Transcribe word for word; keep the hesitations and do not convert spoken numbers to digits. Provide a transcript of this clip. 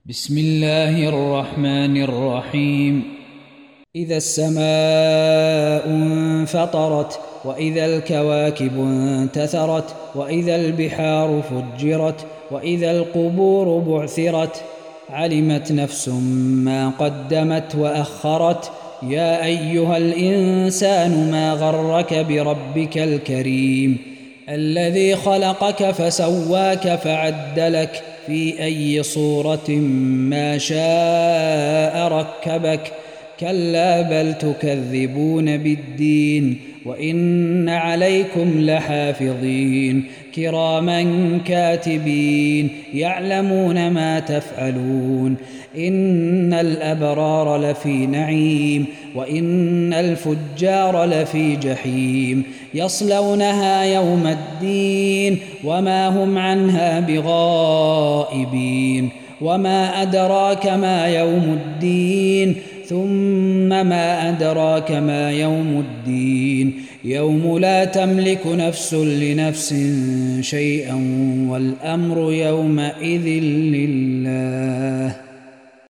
بسم الله الرحمن الرحيم. إذا السماء انفطرت، وإذا الكواكب انتثرت، وإذا البحار فجرت، وإذا القبور بعثرت، علمت نفس ما قدمت وأخرت. يا أيها الإنسان ما غرك بربك الكريم الذي خلقك فسواك فعدلك في أي صورة ما شاء ركبك. كلا بل تكذبون بالدين، وإن عليكم لحافظين كراما كاتبين يعلمون ما تفعلون. إن الأبرار لفي نعيم، وإن الفجار لفي جحيم، يصلونها يوم الدين وما هم عنها بغائبين. وما أدراك ما يوم الدين، ثم ما أدراك ما يوم الدين. يوم لا تملك نفس لنفس شيئا، والأمر يومئذ لله.